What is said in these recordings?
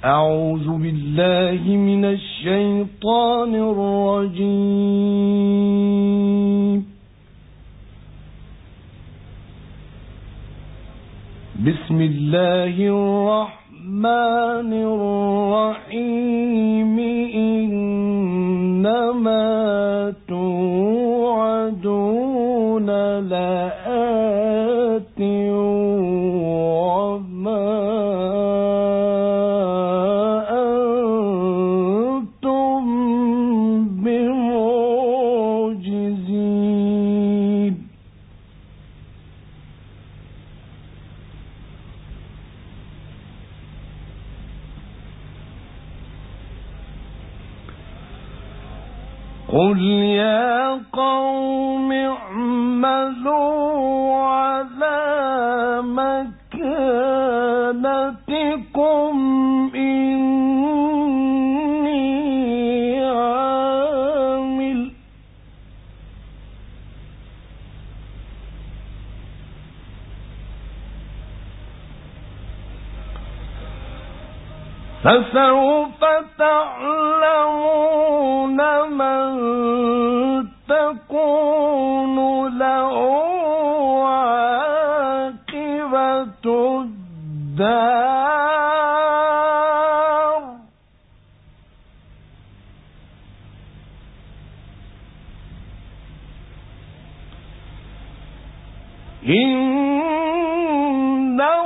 أعوذ بالله من الشيطان الرجيم. بسم الله الرحمن الرحيم. إنما توعدون لآت قل يا قوم اعملوا على مكانتكم إني عامل فسوف تعلمون من تكون له عاقبة الدار إنه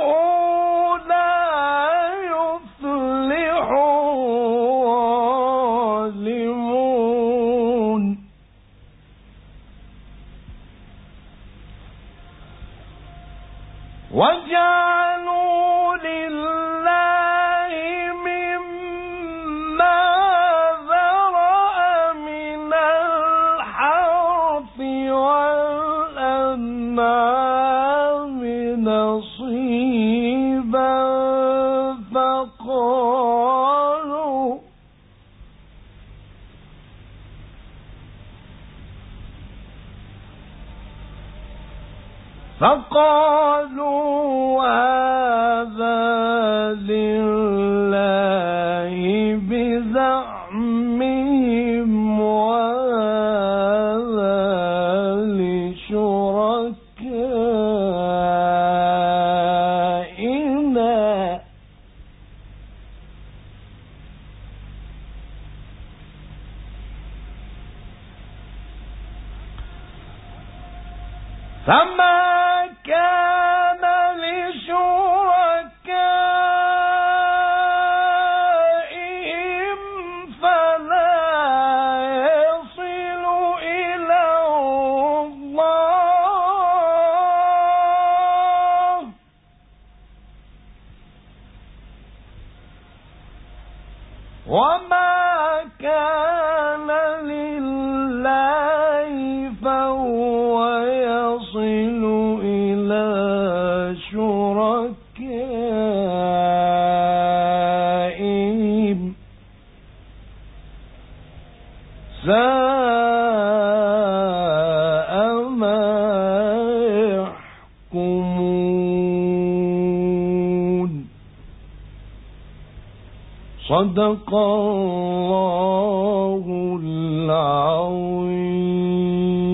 وجعلوا لله مما ذرأ من الحرث والأنعام نصيبا فقالوا هذا لله بزعمهم وهذا لشركائنا فما كان لشركائهم فلا يصل إلى الله وما كان لله فهو يصل إلى شركائهم ساء ما يحكمون. صدق الله العظيم.